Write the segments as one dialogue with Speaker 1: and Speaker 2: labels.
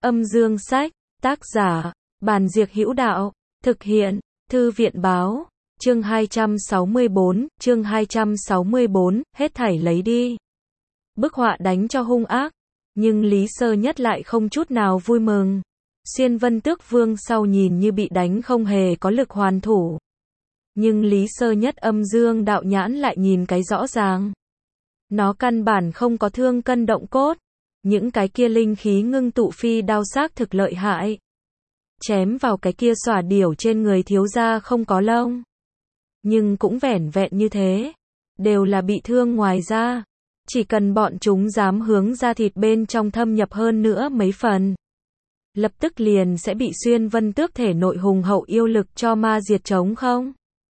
Speaker 1: Âm dương sách, tác giả, Bàn Diệc Hữu Đạo, thực hiện, Thư viện báo, chương 264, hết thảy lấy đi. Bức họa đánh cho hung ác, nhưng Lý Sơ Nhất lại không chút nào vui mừng. Xuyên Vân Tước Vương sau nhìn như bị đánh không hề có lực hoàn thủ. Nhưng Lý Sơ Nhất âm dương đạo nhãn lại nhìn cái rõ ràng. Nó căn bản không có thương cân động cốt. Những cái kia linh khí ngưng tụ phi đao xác thực lợi hại. Chém vào cái kia xỏa điểu trên người thiếu gia không có lông. Nhưng cũng vẻn vẹn như thế. Đều là bị thương ngoài da. Chỉ cần bọn chúng dám hướng da thịt bên trong thâm nhập hơn nữa mấy phần. Lập tức liền sẽ bị Xuyên Vân Tước thể nội hùng hậu yêu lực cho ma diệt trống không?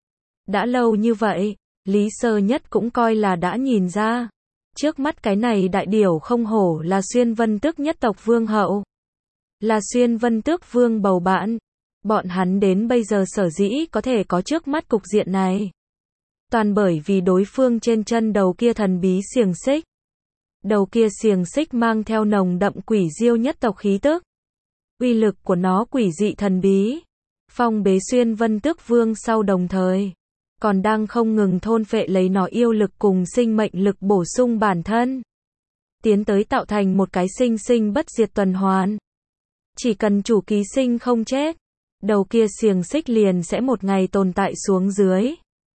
Speaker 1: Đã lâu như vậy, Lý Sơ Nhất cũng coi là đã nhìn ra. Trước mắt cái này đại điểu không hổ là Xuyên Vân Tước nhất tộc vương hậu. Là Xuyên Vân Tước vương bầu bạn. Bọn hắn đến bây giờ sở dĩ có thể có trước mắt cục diện này. Toàn bởi vì đối phương trên chân đầu kia thần bí xiềng xích. Đầu kia xiềng xích mang theo nồng đậm quỷ diêu nhất tộc khí tức. Uy lực của nó quỷ dị thần bí. Phong bế Xuyên Vân Tước vương sau đồng thời. Còn đang không ngừng thôn phệ lấy nó yêu lực cùng sinh mệnh lực bổ sung bản thân. Tiến tới tạo thành một cái sinh sinh bất diệt tuần hoàn. Chỉ cần chủ ký sinh không chết, đầu kia xiềng xích liền sẽ một ngày tồn tại xuống dưới.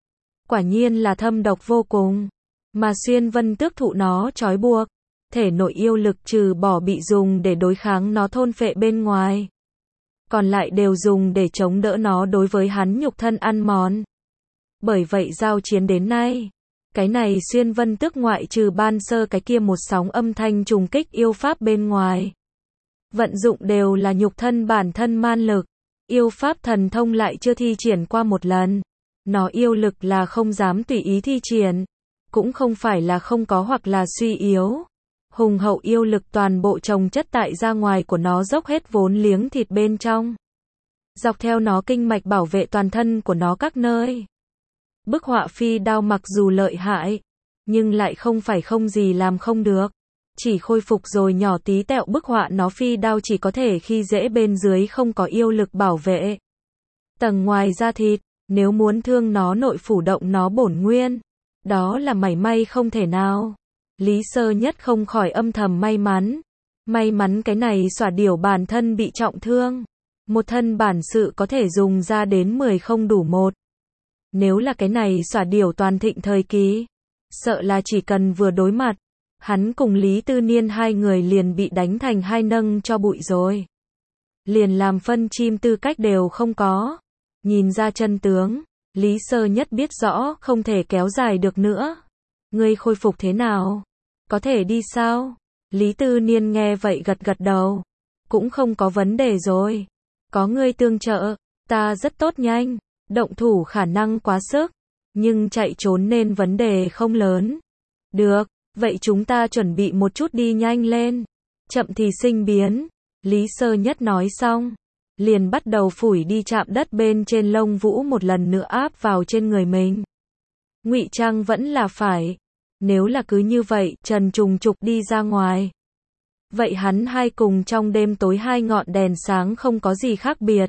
Speaker 1: Quả nhiên là thâm độc vô cùng. Mà Xuyên Vân Tước thụ nó trói buộc. Thể nội yêu lực trừ bỏ bị dùng để đối kháng nó thôn phệ bên ngoài. Còn lại đều dùng để chống đỡ nó đối với hắn nhục thân ăn mòn. Bởi vậy giao chiến đến nay, cái này Xuyên Vân Tước ngoại trừ ban sơ cái kia một sóng âm thanh trùng kích yêu pháp bên ngoài. Vận dụng đều là nhục thân bản thân man lực, yêu pháp thần thông lại chưa thi triển qua một lần. Nó yêu lực là không dám tùy ý thi triển, cũng không phải là không có hoặc là suy yếu. Hùng hậu yêu lực toàn bộ chồng chất tại ra ngoài của nó dốc hết vốn liếng thịt bên trong. Dọc theo nó kinh mạch bảo vệ toàn thân của nó các nơi. Bức họa phi đao mặc dù lợi hại, nhưng lại không phải không gì làm không được. Chỉ khôi phục rồi nhỏ tí tẹo bức họa nó phi đao chỉ có thể khi dễ bên dưới không có yêu lực bảo vệ. Tầng ngoài da thịt, nếu muốn thương nó nội phủ động nó bổn nguyên, đó là mảy may không thể nào. Lý Sơ Nhất không khỏi âm thầm may mắn. May mắn cái này xỏa điểu bản thân bị trọng thương. Một thân bản sự có thể dùng ra đến 10 không đủ một. Nếu là cái này xỏa điểu toàn thịnh thời kỳ, sợ là chỉ cần vừa đối mặt, hắn cùng Lý Tư Niên hai người liền bị đánh thành hai nâng cho bụi rồi. Liền làm phân chim tư cách đều không có. Nhìn ra chân tướng, Lý Sơ Nhất biết rõ không thể kéo dài được nữa. Ngươi khôi phục thế nào? Có thể đi sao? Lý Tư Niên nghe vậy gật gật đầu. Cũng không có vấn đề rồi. Có ngươi tương trợ, ta rất tốt nhanh. Động thủ khả năng quá sức, nhưng chạy trốn nên vấn đề không lớn. Được, vậy chúng ta chuẩn bị một chút đi nhanh lên. Chậm thì sinh biến. Lý Sơ Nhất nói xong, liền bắt đầu phủi đi chạm đất bên trên lông vũ một lần nữa áp vào trên người mình. Ngụy trang vẫn là phải. Nếu là cứ như vậy, trần trùng trục đi ra ngoài. Vậy hắn hai cùng trong đêm tối hai ngọn đèn sáng không có gì khác biệt.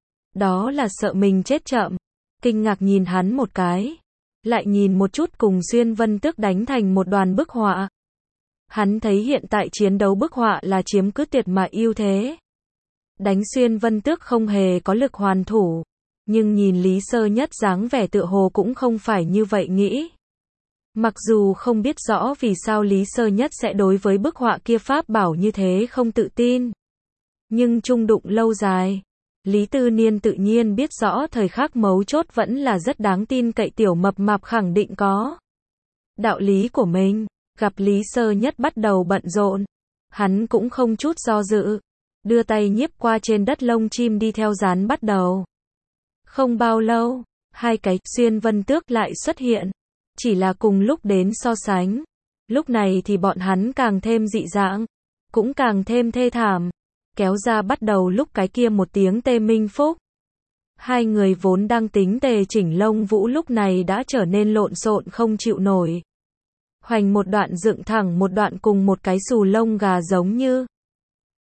Speaker 1: Đó là sợ mình chết chậm. Kinh ngạc nhìn hắn một cái. Lại nhìn một chút cùng Xuyên Vân Tước đánh thành một đoàn bức họa. Hắn thấy hiện tại chiến đấu bức họa là chiếm cứ tuyệt mà ưu thế. Đánh Xuyên Vân Tước không hề có lực hoàn thủ. Nhưng nhìn Lý Sơ Nhất dáng vẻ tựa hồ cũng không phải như vậy nghĩ. Mặc dù không biết rõ vì sao Lý Sơ Nhất sẽ đối với bức họa kia pháp bảo như thế không tự tin. Nhưng chung đụng lâu dài. Lý Tư Niên tự nhiên biết rõ thời khắc mấu chốt vẫn là rất đáng tin cậy tiểu mập mạp khẳng định có. Đạo lý của mình, gặp Lý Sơ Nhất bắt đầu bận rộn. Hắn cũng không chút do dự. Đưa tay nhiếp qua trên đất lông chim đi theo dán bắt đầu. Không bao lâu, hai cái Xuyên Vân Tước lại xuất hiện. Chỉ là cùng lúc đến so sánh. Lúc này thì bọn hắn càng thêm dị dạng. Cũng càng thêm thê thảm. Kéo ra bắt đầu lúc cái kia một tiếng tê minh phúc. Hai người vốn đang tính tề chỉnh lông vũ lúc này đã trở nên lộn xộn không chịu nổi. Hoành một đoạn dựng thẳng một đoạn cùng một cái xù lông gà giống như.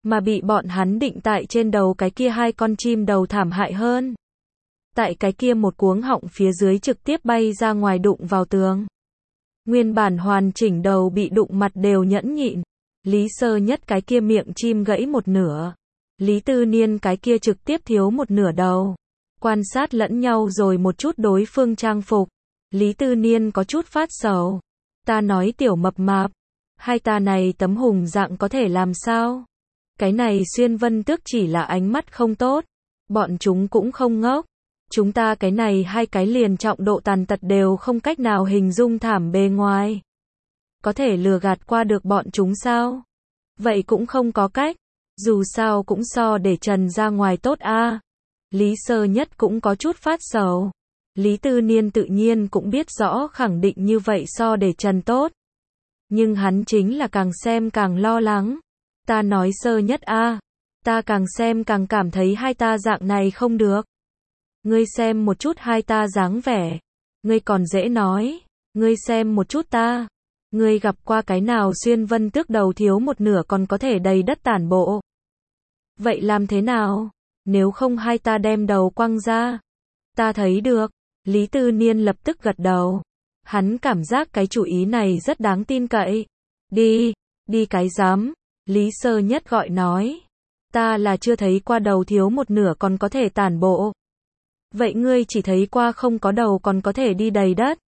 Speaker 1: mà bị bọn hắn định tại trên đầu cái kia hai con chim đầu thảm hại hơn. Tại cái kia một cuống họng phía dưới trực tiếp bay ra ngoài đụng vào tường. Nguyên bản hoàn chỉnh đầu bị đụng mặt đều nhẫn nhịn. Lý Sơ Nhất cái kia miệng chim gãy một nửa. Lý Tư Niên cái kia trực tiếp thiếu một nửa đầu. Quan sát lẫn nhau rồi một chút đối phương trang phục. Lý Tư Niên có chút phát sầu. Ta nói tiểu mập mạp. Hai ta này tấm hùng dạng có thể làm sao? Cái này Xuyên Vân Tước chỉ là ánh mắt không tốt. Bọn chúng cũng không ngốc. Chúng ta cái này hai cái liền trọng độ tàn tật đều không cách nào hình dung thảm bề ngoài. Có thể lừa gạt qua được bọn chúng sao? Vậy cũng không có cách. Dù sao cũng so để trần ra ngoài tốt a. Lý Sơ Nhất cũng có chút phát sầu. Lý Tư Niên tự nhiên cũng biết rõ khẳng định như vậy so để trần tốt. Nhưng hắn chính là càng xem càng lo lắng. Ta nói Sơ Nhất a, ta càng xem càng cảm thấy hai ta dạng này không được. Ngươi xem một chút hai ta dáng vẻ. Ngươi còn dễ nói. Ngươi xem một chút ta. Ngươi gặp qua cái nào Xuyên Vân Tước đầu thiếu một nửa còn có thể đầy đất tản bộ. Vậy làm thế nào? Nếu không hai ta đem đầu quăng ra. Ta thấy được. Lý Tư Niên lập tức gật đầu. Hắn cảm giác cái chủ ý này rất đáng tin cậy. Đi, đi cái dám. Lý Sơ Nhất gọi nói. Ta là chưa thấy qua đầu thiếu một nửa còn có thể tản bộ. Vậy ngươi chỉ thấy qua không có đầu còn có thể đi đầy đất.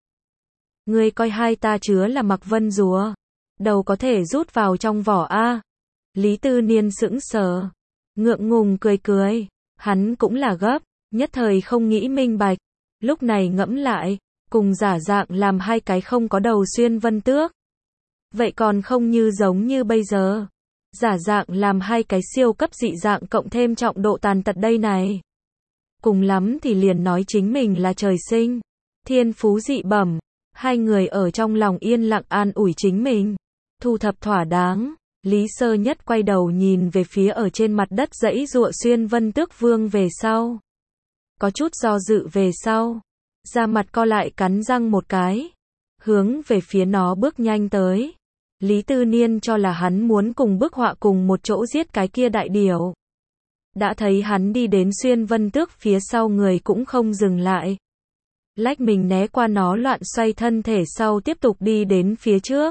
Speaker 1: Ngươi coi hai ta chứa là mặc vân rùa. Đầu có thể rút vào trong vỏ a. Lý Tư Niên sững sờ. Ngượng ngùng cười cười. Hắn cũng là gấp. Nhất thời không nghĩ minh bạch. Lúc này ngẫm lại. Cùng giả dạng làm hai cái không có đầu Xuyên Vân Tước. Vậy còn không như giống như bây giờ. Giả dạng làm hai cái siêu cấp dị dạng cộng thêm trọng độ tàn tật đây này. Cùng lắm thì liền nói chính mình là trời sinh. Thiên phú dị bẩm. Hai người ở trong lòng yên lặng an ủi chính mình. Thu thập thỏa đáng. Lý Sơ Nhất quay đầu nhìn về phía ở trên mặt đất dãy giụa Xuyên Vân Tước Vương về sau. Có chút do dự về sau. Da mặt co lại cắn răng một cái. Hướng về phía nó bước nhanh tới. Lý Tư Niên cho là hắn muốn cùng bức họa cùng một chỗ giết cái kia đại điểu. Đã thấy hắn đi đến Xuyên Vân Tước phía sau người cũng không dừng lại. Lách mình né qua nó loạn xoay thân thể sau tiếp tục đi đến phía trước.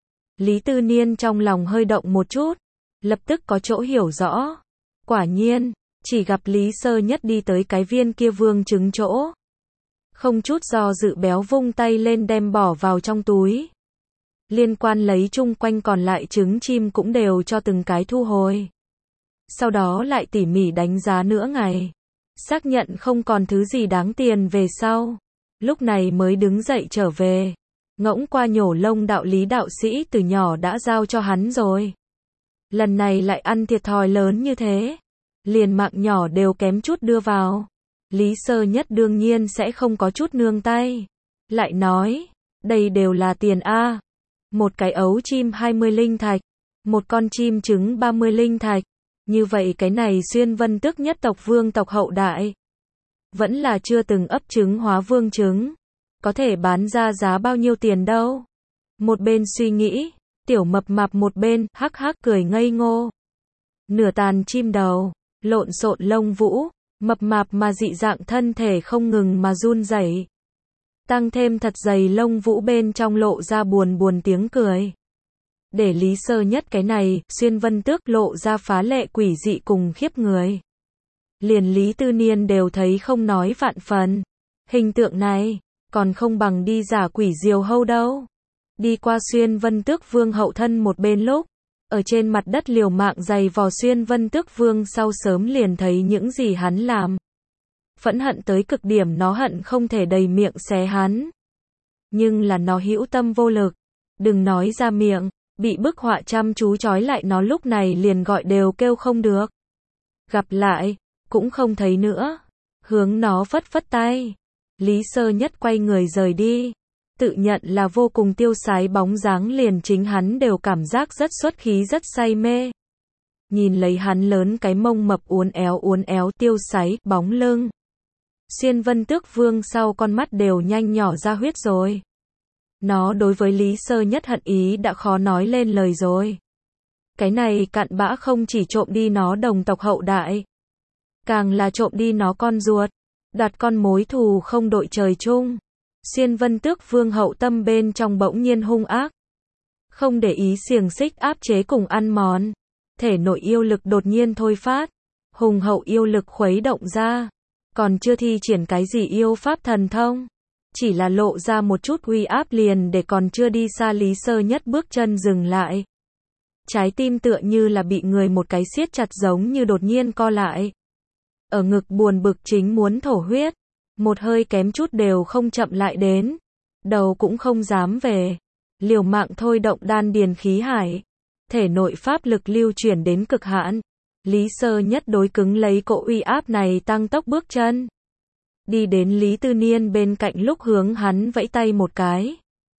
Speaker 1: Lý Tư Niên trong lòng hơi động một chút. Lập tức có chỗ hiểu rõ. Quả nhiên, chỉ gặp Lý Sơ Nhất đi tới cái viên kia vương trứng chỗ. Không chút do dự béo vung tay lên đem bỏ vào trong túi. Liên quan lấy chung quanh còn lại trứng chim cũng đều cho từng cái thu hồi. Sau đó lại tỉ mỉ đánh giá nửa ngày. Xác nhận không còn thứ gì đáng tiền về sau. Lúc này mới đứng dậy trở về. Ngỗng qua nhổ lông đạo Lý đạo sĩ từ nhỏ đã giao cho hắn rồi. Lần này lại ăn thiệt thòi lớn như thế. Liền mạng nhỏ đều kém chút đưa vào. Lý Sơ Nhất đương nhiên sẽ không có chút nương tay. Lại nói, đây đều là tiền a. Một cái ấu chim 20 linh thạch. Một con chim trứng 30 linh thạch. Như vậy cái này Xuyên Vân Tước nhất tộc vương tộc hậu đại. Vẫn là chưa từng ấp trứng hóa vương trứng. Có thể bán ra giá bao nhiêu tiền đâu. Một bên suy nghĩ, tiểu mập mạp một bên, hắc hắc cười ngây ngô. Nửa tàn chim đầu, lộn xộn lông vũ, mập mạp mà dị dạng thân thể không ngừng mà run rẩy. Tăng thêm thật dày lông vũ bên trong lộ ra buồn buồn tiếng cười. Để Lý Sơ Nhất cái này, Xuyên Vân Tước lộ ra phá lệ quỷ dị cùng khiếp người. Liền Lý Tư Niên đều thấy không nói vạn phần. Hình tượng này, còn không bằng đi giả quỷ diều hâu đâu. Đi qua Xuyên Vân Tước Vương hậu thân một bên lúc, ở trên mặt đất liều mạng giày vò Xuyên Vân Tước Vương sau sớm liền thấy những gì hắn làm. Phẫn hận tới cực điểm nó hận không thể đầy miệng xé hắn. Nhưng là nó hữu tâm vô lực. Đừng nói ra miệng, bị bức họa chăm chú trói lại nó lúc này liền gọi đều kêu không được. Gặp lại, cũng không thấy nữa. Hướng nó phất phất tay. Lý Sơ Nhất quay người rời đi. Tự nhận là vô cùng tiêu sái bóng dáng liền chính hắn đều cảm giác rất xuất khí rất say mê. Nhìn lấy hắn lớn cái mông mập uốn éo tiêu sái, bóng lưng. Xuyên Vân Tước Vương sau con mắt đều nhanh nhỏ ra huyết rồi. Nó đối với Lý Sơ Nhất hận ý đã khó nói lên lời rồi. Cái này cặn bã không chỉ trộm đi nó đồng tộc hậu đại, càng là trộm đi nó con ruột, đặt con mối thù không đội trời chung. Xiên Vân Tước Vương hậu tâm bên trong bỗng nhiên hung ác, không để ý xiềng xích áp chế cùng ăn mòn, thể nội yêu lực đột nhiên thôi phát, hùng hậu yêu lực khuấy động ra, còn chưa thi triển cái gì yêu pháp thần thông, chỉ là lộ ra một chút uy áp liền để còn chưa đi xa Lý Sơ Nhất bước chân dừng lại. Trái tim tựa như là bị người một cái siết chặt giống như đột nhiên co lại. Ở ngực buồn bực chính muốn thổ huyết, một hơi kém chút đều không chậm lại đến, đầu cũng không dám về, liều mạng thôi động đan điền khí hải, thể nội pháp lực lưu chuyển đến cực hạn. Lý Sơ Nhất đối cứng lấy cỗ uy áp này tăng tốc bước chân, đi đến Lý Tư Niên bên cạnh lúc hướng hắn vẫy tay một cái.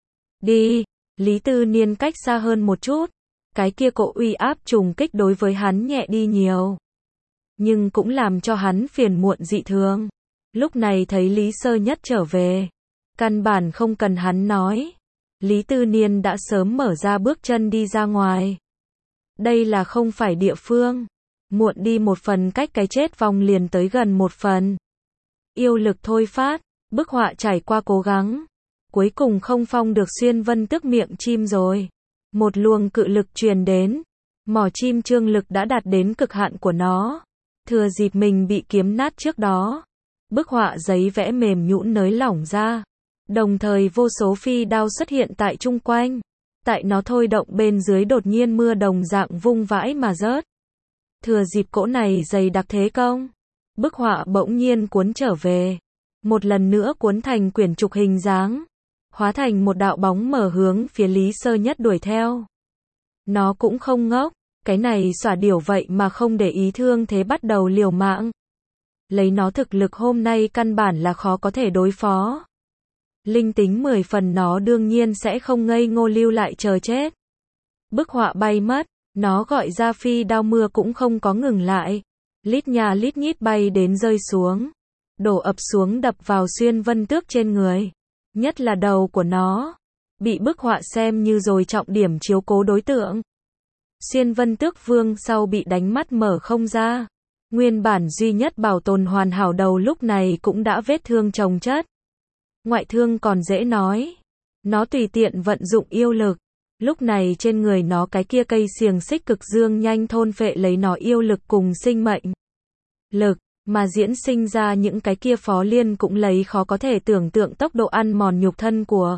Speaker 1: Đi, Lý Tư Niên cách xa hơn một chút, cái kia cỗ uy áp trùng kích đối với hắn nhẹ đi nhiều, nhưng cũng làm cho hắn phiền muộn dị thường. Lúc này thấy Lý Sơ Nhất trở về, căn bản không cần hắn nói, Lý Tư Niên đã sớm mở ra bước chân đi ra ngoài. Đây là không phải địa phương, muộn đi một phần cách cái chết vòng liền tới gần một phần. Yêu lực thôi phát, bức họa trải qua cố gắng, cuối cùng không phong được Xiên Vân Tước miệng chim rồi. Một luồng cự lực truyền đến, mỏ chim trương lực đã đạt đến cực hạn của nó. Thừa dịp mình bị kiếm nát trước đó, bức họa giấy vẽ mềm nhũn nới lỏng ra, đồng thời vô số phi đao xuất hiện tại chung quanh. Tại nó thôi động bên dưới đột nhiên mưa đồng dạng vung vãi mà rớt. Thừa dịp cỗ này dày đặc thế công, bức họa bỗng nhiên cuốn trở về, một lần nữa cuốn thành quyển trục hình dáng, hóa thành một đạo bóng mở hướng phía Lý Sơ Nhất đuổi theo. Nó cũng không ngốc, cái này xỏa điểu vậy mà không để ý thương thế bắt đầu liều mạng. Lấy nó thực lực hôm nay căn bản là khó có thể đối phó. Linh tính 10 phần nó đương nhiên sẽ không ngây ngô lưu lại chờ chết. Bức họa bay mất, nó gọi ra phi đao mưa cũng không có ngừng lại. Lít nhà lít nhít bay đến rơi xuống, đổ ập xuống đập vào Xiên Vân Tước trên người. Nhất là đầu của nó, bị bức họa xem như rồi trọng điểm chiếu cố đối tượng. Xiên Vân Tước Vương sau bị đánh mắt mở không ra. Nguyên bản duy nhất bảo tồn hoàn hảo đầu lúc này cũng đã vết thương chồng chất. Ngoại thương còn dễ nói, nó tùy tiện vận dụng yêu lực. Lúc này trên người nó cái kia cây xiềng xích cực dương nhanh thôn phệ lấy nó yêu lực cùng sinh mệnh lực, mà diễn sinh ra những cái kia phó liên cũng lấy khó có thể tưởng tượng tốc độ ăn mòn nhục thân của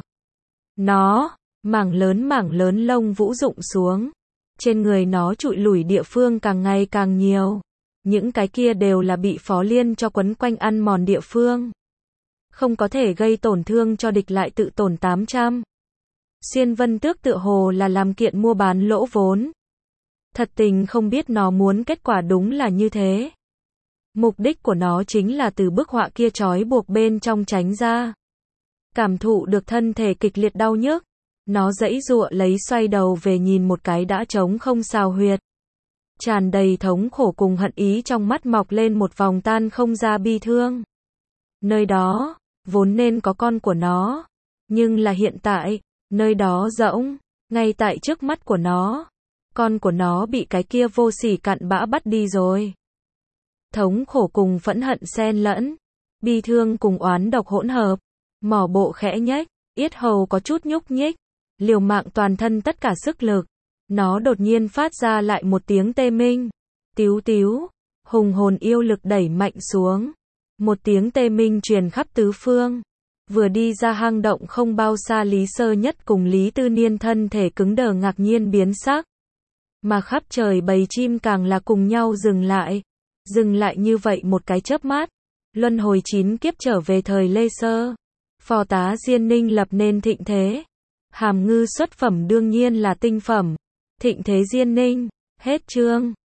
Speaker 1: nó. Mảng lớn lông vũ rụng xuống, trên người nó trụi lủi địa phương càng ngày càng nhiều. Những cái kia đều là bị phó liên cho quấn quanh ăn mòn địa phương, không có thể gây tổn thương cho địch lại tự tổn 800. Xiên Vân Tước tựa hồ là làm kiện mua bán lỗ vốn. Thật tình không biết nó muốn kết quả đúng là như thế. Mục đích của nó chính là từ bức họa kia trói buộc bên trong tránh ra. Cảm thụ được thân thể kịch liệt đau nhức, nó giãy giụa lấy xoay đầu về nhìn một cái đã trống không xào huyệt. Tràn đầy thống khổ cùng hận ý trong mắt mọc lên một vòng tan không ra bi thương. Nơi đó, vốn nên có con của nó. Nhưng là hiện tại, nơi đó rỗng, ngay tại trước mắt của nó. Con của nó bị cái kia vô sỉ cặn bã bắt đi rồi. Thống khổ cùng phẫn hận xen lẫn, bi thương cùng oán độc hỗn hợp. Mỏ bộ khẽ nhếch, yết hầu có chút nhúc nhích, liều mạng toàn thân tất cả sức lực. Nó đột nhiên phát ra lại một tiếng tê minh. Tíu tíu, hùng hồn yêu lực đẩy mạnh xuống. Một tiếng tê minh truyền khắp tứ phương. Vừa đi ra hang động không bao xa Lý Sơ Nhất cùng Lý Tư Niên thân thể cứng đờ ngạc nhiên biến sắc. Mà khắp trời bầy chim càng là cùng nhau dừng lại. Dừng lại như vậy một cái chớp mắt. Luân hồi 9 kiếp trở về thời Lê Sơ. Phò tá Diên Ninh lập nên thịnh thế. Hàm ngư xuất phẩm đương nhiên là tinh phẩm. Thịnh thế Diên Ninh. Hết chương.